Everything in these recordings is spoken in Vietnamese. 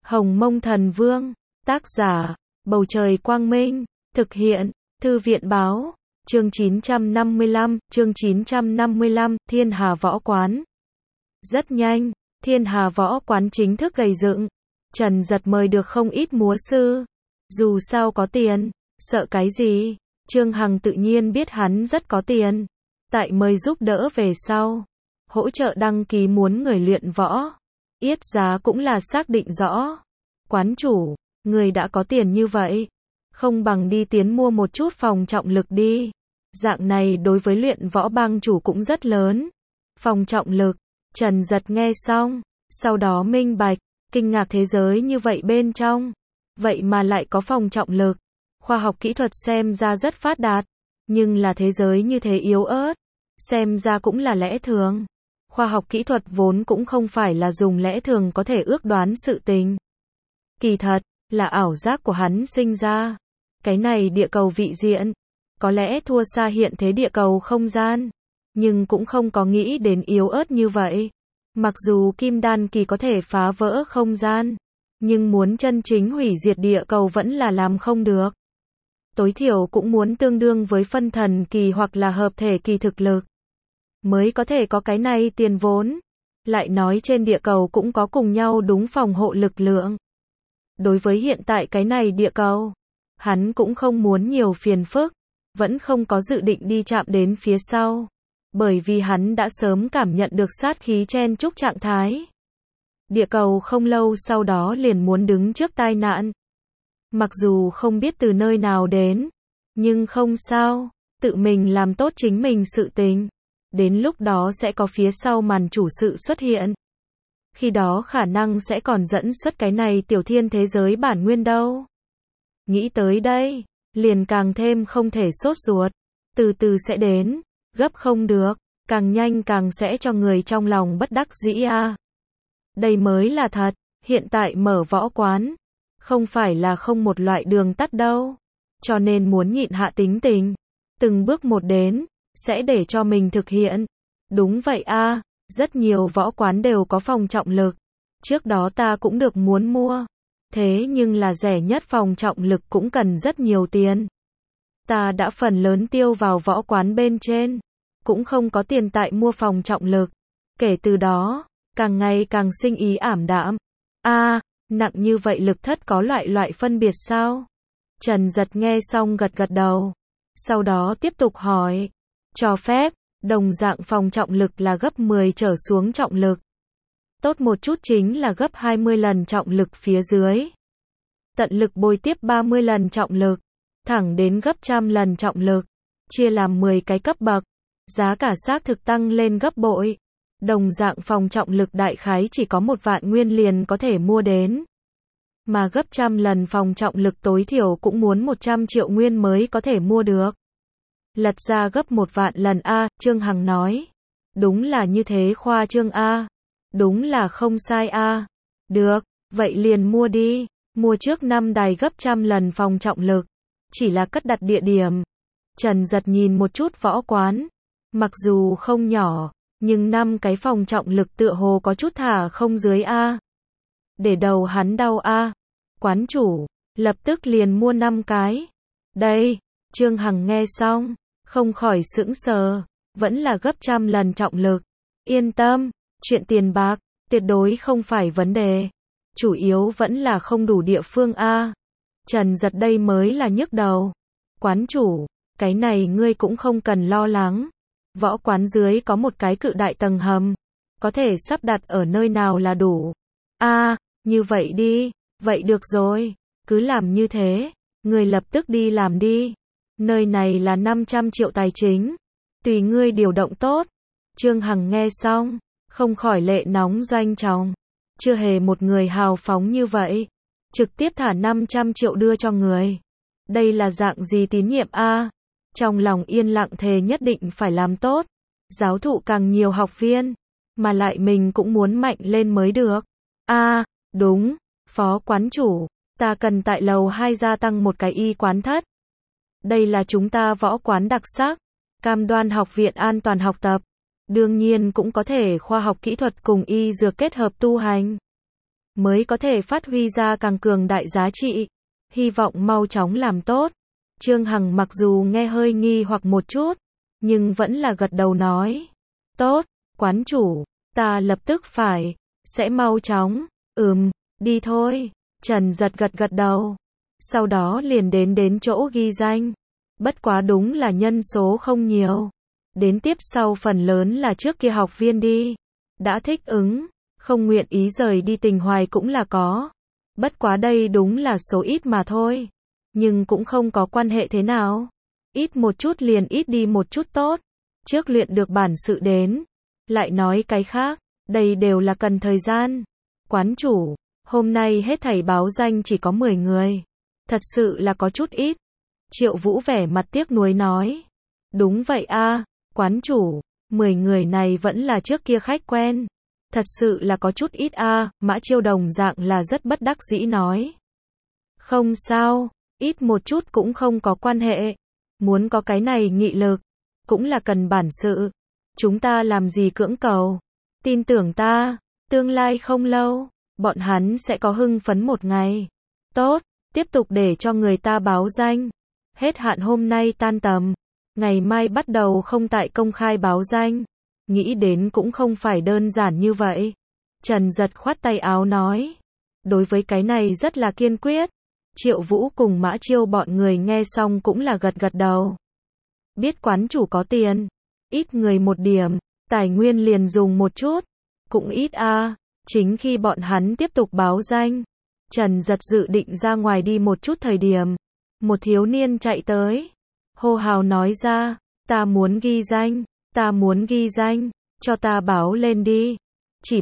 Hồng Mông Thần Vương, tác giả, Bầu Trời Quang Minh, thực hiện, Thư viện Báo, chương 955, Thiên Hà Võ Quán. Rất nhanh, Thiên Hà Võ Quán chính thức gầy dựng. Trần Dật mời được không ít múa sư. Dù sao có tiền, sợ cái gì? Trương Hằng tự nhiên biết hắn rất có tiền. Tại mời giúp đỡ về sau. Hỗ trợ đăng ký muốn người luyện võ. Yết giá cũng là xác định rõ. Quán chủ, người đã có tiền như vậy. Không bằng đi tiến mua một chút phòng trọng lực đi. Dạng này đối với luyện võ bang chủ cũng rất lớn. Phòng trọng lực, Trần Dật nghe xong. Sau đó minh bạch, kinh ngạc thế giới như vậy bên trong. Vậy mà lại có phòng trọng lực. Khoa học kỹ thuật xem ra rất phát đạt. Nhưng là thế giới như thế yếu ớt. Xem ra cũng là lẽ thường. Khoa học kỹ thuật vốn cũng không phải là dùng lẽ thường có thể ước đoán sự tình. Kỳ thật, là ảo giác của hắn sinh ra. Cái này địa cầu vị diện. Có lẽ thua xa hiện thế địa cầu không gian. Nhưng cũng không có nghĩ đến yếu ớt như vậy. Mặc dù kim đan kỳ có thể phá vỡ không gian. Nhưng muốn chân chính hủy diệt địa cầu vẫn là làm không được. Tối thiểu cũng muốn tương đương với phân thần kỳ hoặc là hợp thể kỳ thực lực. Mới có thể có cái này tiền vốn. Lại nói trên địa cầu cũng có cùng nhau đúng phòng hộ lực lượng. Đối với hiện tại cái này địa cầu, hắn cũng không muốn nhiều phiền phức. Vẫn không có dự định đi chạm đến phía sau. Bởi vì hắn đã sớm cảm nhận được sát khí chen chúc trạng thái. Địa cầu không lâu sau đó liền muốn đứng trước tai nạn. Mặc dù không biết từ nơi nào đến, nhưng không sao, tự mình làm tốt chính mình sự tình. Đến lúc đó sẽ có phía sau màn chủ sự xuất hiện. Khi đó khả năng sẽ còn dẫn xuất cái này tiểu thiên thế giới bản nguyên đâu. Nghĩ tới đây, liền càng thêm không thể sốt ruột. Từ từ sẽ đến, gấp không được, càng nhanh càng sẽ cho người trong lòng bất đắc dĩ a. Đây mới là thật, hiện tại mở võ quán. Không phải là không một loại đường tắt đâu. Cho nên muốn nhịn hạ tính tình. Từng bước một đến, sẽ để cho mình thực hiện. Đúng vậy a, rất nhiều võ quán đều có phòng trọng lực. Trước đó ta cũng được muốn mua. Thế nhưng là rẻ nhất phòng trọng lực cũng cần rất nhiều tiền. Ta đã phần lớn tiêu vào võ quán bên trên. Cũng không có tiền tại mua phòng trọng lực. Kể từ đó, càng ngày càng sinh ý ảm đạm. Nặng như vậy lực thất có loại phân biệt sao? Trần Dật nghe xong gật gật đầu. Sau đó tiếp tục hỏi. Cho phép, đồng dạng phòng trọng lực là gấp 10 trở xuống trọng lực. Tốt một chút chính là gấp 20 lần trọng lực phía dưới. Tận lực bồi tiếp 30 lần trọng lực. Thẳng đến gấp 100 lần trọng lực. Chia làm 10 cái cấp bậc. Giá cả xác thực tăng lên gấp bội. Đồng dạng phòng trọng lực đại khái chỉ có 1 vạn nguyên liền có thể mua đến. Mà gấp 100 lần phòng trọng lực tối thiểu cũng muốn 100 triệu nguyên mới có thể mua được. Lật ra gấp 1 vạn lần a, Trương Hằng nói. Đúng là như thế khoa trương a. Đúng là không sai a. Được, vậy liền mua đi. Mua trước 5 đài gấp 100 lần phòng trọng lực. Chỉ là cất đặt địa điểm. Trần Dật nhìn một chút võ quán. Mặc dù không nhỏ. Nhưng 5 cái phòng trọng lực tựa hồ có chút thả không dưới a. Để đầu hắn đau a. Quán chủ, lập tức liền mua 5 cái. Đây, Trương Hằng nghe xong, không khỏi sững sờ, vẫn là gấp 100 lần trọng lực. Yên tâm, chuyện tiền bạc, tuyệt đối không phải vấn đề. Chủ yếu vẫn là không đủ địa phương a. Trần Dật đây mới là nhức đầu. Quán chủ, cái này ngươi cũng không cần lo lắng. Võ quán dưới có một cái cự đại tầng hầm. Có thể sắp đặt ở nơi nào là đủ. Như vậy đi. Vậy được rồi. Cứ làm như thế. Ngươi lập tức đi làm đi. Nơi này là 500 triệu tài chính. Tùy ngươi điều động tốt. Trương Hằng nghe xong. Không khỏi lệ nóng doanh trọng. Chưa hề một người hào phóng như vậy. Trực tiếp thả 500 triệu đưa cho người. Đây là dạng gì tín nhiệm a? Trong lòng yên lặng thề nhất định phải làm tốt. Giáo thụ càng nhiều học viên. Mà lại mình cũng muốn mạnh lên mới được. Đúng. Phó quán chủ. Ta cần tại lầu 2 gia tăng một cái y quán thất. Đây là chúng ta võ quán đặc sắc. Cam đoan học viện an toàn học tập. Đương nhiên cũng có thể khoa học kỹ thuật cùng y dược kết hợp tu hành. mới có thể phát huy ra càng cường đại giá trị. Hy vọng mau chóng làm tốt. Trương Hằng mặc dù nghe hơi nghi hoặc một chút, nhưng vẫn là gật đầu nói. Tốt, quán chủ, ta lập tức sẽ mau chóng, đi thôi. Trần Giật gật đầu. Sau đó liền đến chỗ ghi danh. Bất quá đúng là nhân số không nhiều. Đến tiếp sau phần lớn là trước kia học viên đi. Đã thích ứng, không nguyện ý rời đi Tình Hoài cũng là có. Bất quá đây đúng là số ít mà thôi. Nhưng cũng không có quan hệ thế nào. Ít một chút liền ít đi một chút tốt. Trước luyện được bản sự đến. Lại nói cái khác, đây đều là cần thời gian. Quán chủ, hôm nay hết thảy báo danh chỉ có 10 người. Thật sự là có chút ít. Triệu Vũ vẻ mặt tiếc nuối nói. Đúng vậy a, quán chủ, 10 người này vẫn là trước kia khách quen. Thật sự là có chút ít a. Mã Chiêu đồng dạng là rất bất đắc dĩ nói. Không sao, ít một chút cũng không có quan hệ. Muốn có cái này nghị lực, cũng là cần bản sự. Chúng ta làm gì cưỡng cầu. Tin tưởng ta, tương lai không lâu, bọn hắn sẽ có hưng phấn một ngày. Tốt, tiếp tục để cho người ta báo danh. Hết hạn hôm nay tan tầm. Ngày mai bắt đầu không tại công khai báo danh. Nghĩ đến cũng không phải đơn giản như vậy. Trần Giật khoát tay áo nói. Đối với cái này rất là kiên quyết. Triệu Vũ cùng Mã Chiêu bọn người nghe xong cũng là gật đầu. Biết quán chủ có tiền. Ít người một điểm. Tài nguyên liền dùng một chút. Cũng ít a. Chính khi bọn hắn tiếp tục báo danh. Trần Giật dự định ra ngoài đi một chút thời điểm. Một thiếu niên chạy tới. Hô hào nói ra. Ta muốn ghi danh. Cho ta báo lên đi. Chỉ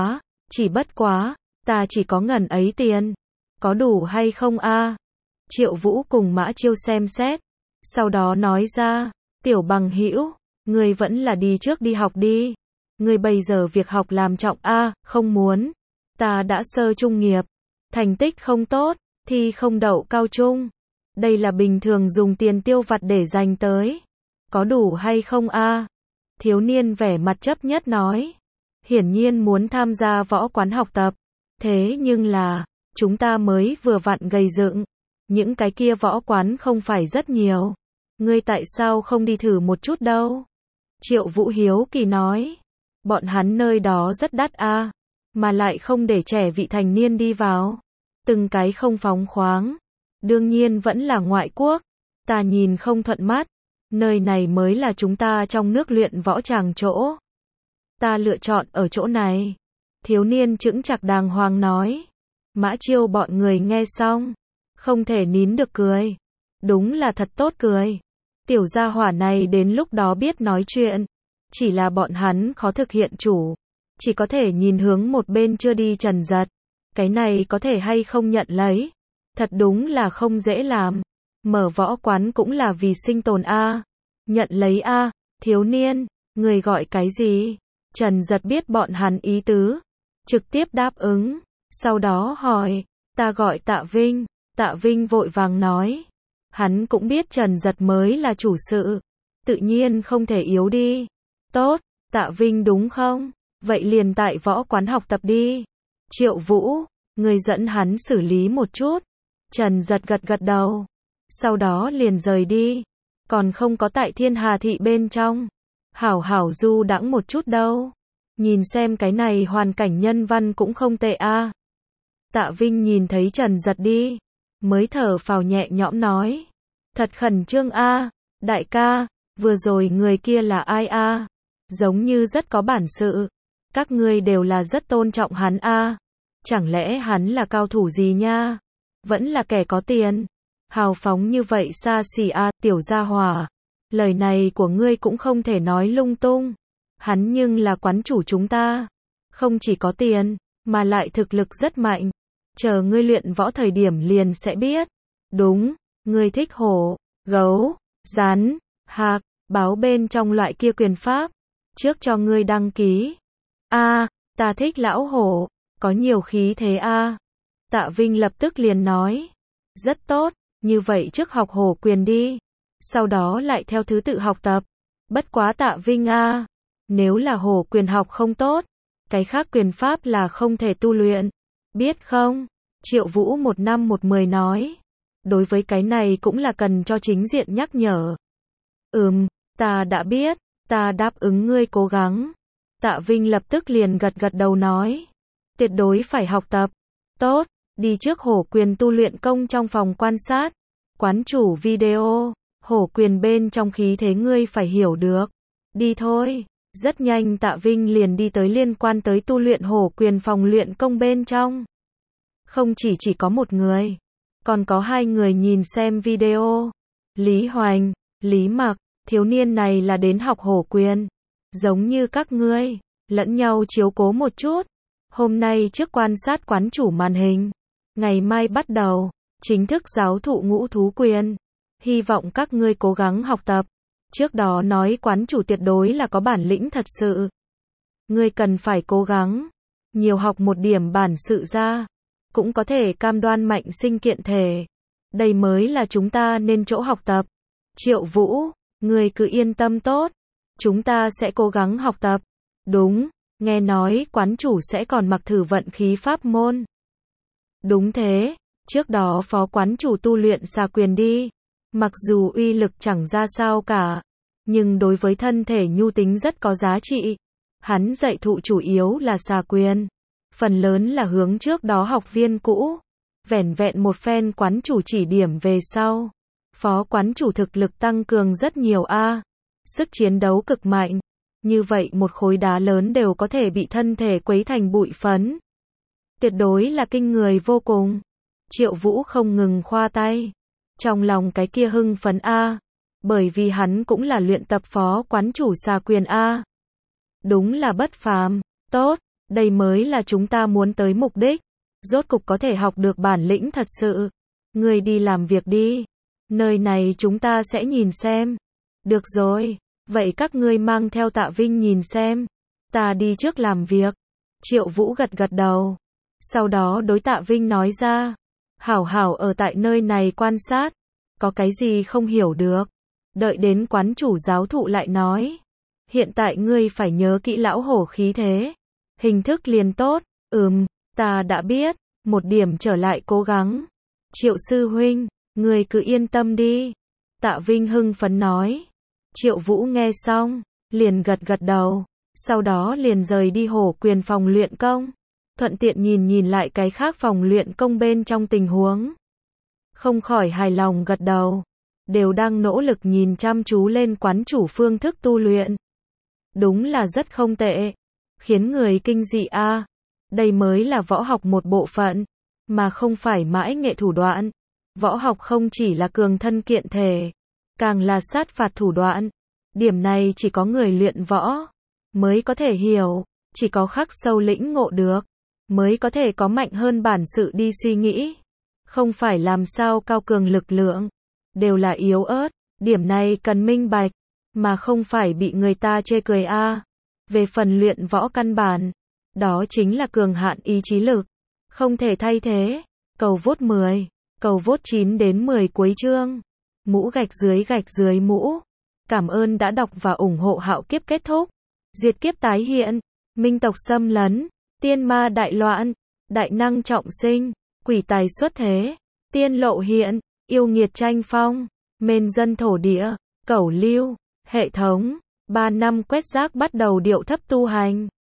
bất quá. Ta chỉ có ngần ấy tiền. Có đủ hay không a? Triệu Vũ cùng Mã Chiêu xem xét. Sau đó nói ra. Tiểu bằng hữu, ngươi vẫn là đi trước đi học đi. Ngươi bây giờ việc học làm trọng a, không muốn. Ta đã sơ trung nghiệp. Thành tích không tốt, thi không đậu cao trung. Đây là bình thường dùng tiền tiêu vặt để dành tới. Có đủ hay không a? Thiếu niên vẻ mặt chấp nhất nói. Hiển nhiên muốn tham gia võ quán học tập. Thế nhưng là, chúng ta mới vừa vặn gầy dựng. Những cái kia võ quán không phải rất nhiều. Ngươi tại sao không đi thử một chút đâu? Triệu Vũ hiếu kỳ nói. Bọn hắn nơi đó rất đắt a, mà lại không để trẻ vị thành niên đi vào. Từng cái không phóng khoáng. Đương nhiên vẫn là ngoại quốc. Ta nhìn không thuận mắt. Nơi này mới là chúng ta trong nước luyện võ tràng chỗ. Ta lựa chọn ở chỗ này. Thiếu niên chững chạc đàng hoàng nói. Mã Chiêu bọn người nghe xong. Không thể nín được cười. Đúng là thật tốt cười. Tiểu gia hỏa này đến lúc đó biết nói chuyện. Chỉ là bọn hắn khó thực hiện chủ. Chỉ có thể nhìn hướng một bên chưa đi Trần Giật. Cái này có thể hay không nhận lấy. Thật đúng là không dễ làm. Mở võ quán cũng là vì sinh tồn a. Nhận lấy a, thiếu niên, người gọi cái gì? Trần Giật biết bọn hắn ý tứ. Trực tiếp đáp ứng. Sau đó hỏi, ta gọi Tạ Vinh. Tạ Vinh vội vàng nói. Hắn cũng biết Trần Giật mới là chủ sự. Tự nhiên không thể yếu đi. Tốt, Tạ Vinh đúng không? Vậy liền tại võ quán học tập đi. Triệu Vũ, người dẫn hắn xử lý một chút. Trần Giật gật đầu. Sau đó liền rời đi. Còn không có tại Thiên Hà thị bên trong. Hảo du đãng một chút đâu. Nhìn xem cái này hoàn cảnh nhân văn cũng không tệ a. Tạ Vinh nhìn thấy Trần Giật đi. Mới thở phào nhẹ nhõm nói. Thật khẩn trương a. Đại ca, vừa rồi người kia là ai a? Giống như rất có bản sự. Các ngươi đều là rất tôn trọng hắn a. Chẳng lẽ hắn là cao thủ gì nha? Vẫn là kẻ có tiền. Hào phóng như vậy xa xỉ a, tiểu gia hỏa. Lời này của ngươi cũng không thể nói lung tung. Hắn nhưng là quán chủ chúng ta. Không chỉ có tiền, mà lại thực lực rất mạnh. Chờ ngươi luyện võ thời điểm liền sẽ biết. Đúng, ngươi thích hổ, gấu, rắn, hạc, báo bên trong loại kia quyền pháp. Trước cho ngươi đăng ký. A, ta thích lão hổ, có nhiều khí thế a. Tạ Vinh lập tức liền nói. Rất tốt, như vậy trước học hổ quyền đi. Sau đó lại theo thứ tự học tập. Bất quá Tạ Vinh a, nếu là hổ quyền học không tốt, cái khác quyền pháp là không thể tu luyện. Biết không? Triệu Vũ 1 năm 1 10 nói. Đối với cái này cũng là cần cho chính diện nhắc nhở. Ta đã biết, ta đáp ứng ngươi cố gắng. Tạ Vinh lập tức liền gật gật đầu nói. Tuyệt đối phải học tập. Tốt, đi trước hổ quyền tu luyện công trong phòng quan sát. Quán chủ video, hổ quyền bên trong khí thế ngươi phải hiểu được. Đi thôi. Rất nhanh Tạ Vinh liền đi tới liên quan tới tu luyện hổ quyền phòng luyện công bên trong. Không chỉ có một người, còn có 2 người nhìn xem video. Lý Hoành, Lý Mặc, thiếu niên này là đến học hổ quyền. Giống như các ngươi, lẫn nhau chiếu cố một chút. Hôm nay trước quan sát quán chủ màn hình. Ngày mai bắt đầu, chính thức giáo thụ ngũ thú quyền. Hy vọng các ngươi cố gắng học tập. Trước đó nói quán chủ tuyệt đối là có bản lĩnh thật sự. Ngươi cần phải cố gắng, nhiều học một điểm bản sự ra, cũng có thể cam đoan mạnh sinh kiện thể. Đây mới là chúng ta nên chỗ học tập. Triệu Vũ, ngươi cứ yên tâm tốt, chúng ta sẽ cố gắng học tập. Đúng, nghe nói quán chủ sẽ còn mặc thử vận khí pháp môn. Đúng thế, trước đó phó quán chủ tu luyện xà quyền đi. Mặc dù uy lực chẳng ra sao cả, nhưng đối với thân thể nhu tính rất có giá trị. Hắn dạy thụ chủ yếu là xà quyền, phần lớn là hướng trước đó học viên cũ. Vẻn vẹn một phen quán chủ chỉ điểm về sau, phó quán chủ thực lực tăng cường rất nhiều sức chiến đấu cực mạnh. Như vậy một khối đá lớn đều có thể bị thân thể quấy thành bụi phấn. Tuyệt đối là kinh người vô cùng. Triệu Vũ không ngừng khoa tay. Trong lòng cái kia hưng phấn bởi vì hắn cũng là luyện tập phó quán chủ xà quyền Đúng là bất phàm. Tốt, đây mới là chúng ta muốn tới mục đích. Rốt cục có thể học được bản lĩnh thật sự. Ngươi đi làm việc đi. Nơi này chúng ta sẽ nhìn xem. Được rồi, vậy các ngươi mang theo Tạ Vinh nhìn xem. Ta đi trước làm việc. Triệu Vũ gật gật đầu. Sau đó đối Tạ Vinh nói ra. Hảo hảo ở tại nơi này quan sát. Có cái gì không hiểu được, đợi đến quán chủ giáo thụ lại nói. Hiện tại ngươi phải nhớ kỹ lão hổ khí thế. Hình thức liền tốt. Ta đã biết. Một điểm trở lại cố gắng. Triệu sư huynh, ngươi cứ yên tâm đi. Tạ Vinh hưng phấn nói. Triệu Vũ nghe xong, liền gật gật đầu. Sau đó liền rời đi hổ quyền phòng luyện công. Thuận tiện nhìn lại cái khác phòng luyện công bên trong tình huống. Không khỏi hài lòng gật đầu. Đều đang nỗ lực nhìn chăm chú lên quán chủ phương thức tu luyện. Đúng là rất không tệ. Khiến người kinh dị Đây mới là võ học một bộ phận, mà không phải mãi nghệ thủ đoạn. Võ học không chỉ là cường thân kiện thể, càng là sát phạt thủ đoạn. Điểm này chỉ có người luyện võ mới có thể hiểu, chỉ có khắc sâu lĩnh ngộ được, mới có thể có mạnh hơn bản sự đi suy nghĩ. Không phải làm sao cao cường lực lượng, đều là yếu ớt, điểm này cần minh bạch, mà không phải bị người ta chê cười Về phần luyện võ căn bản, đó chính là cường hạn ý chí lực, không thể thay thế. Cầu vote 10, cầu vote 9 đến 10 cuối chương. Mũ gạch dưới mũ. Cảm ơn đã đọc và ủng hộ Hạo Kiếp kết thúc. Diệt kiếp tái hiện, minh tộc xâm lấn, tiên ma đại loạn, đại năng trọng sinh, quỷ tài xuất thế, tiên lộ hiện, yêu nghiệt tranh phong, mên dân thổ địa, cẩu lưu, hệ thống. 3 năm quét rác bắt đầu điệu thấp tu hành.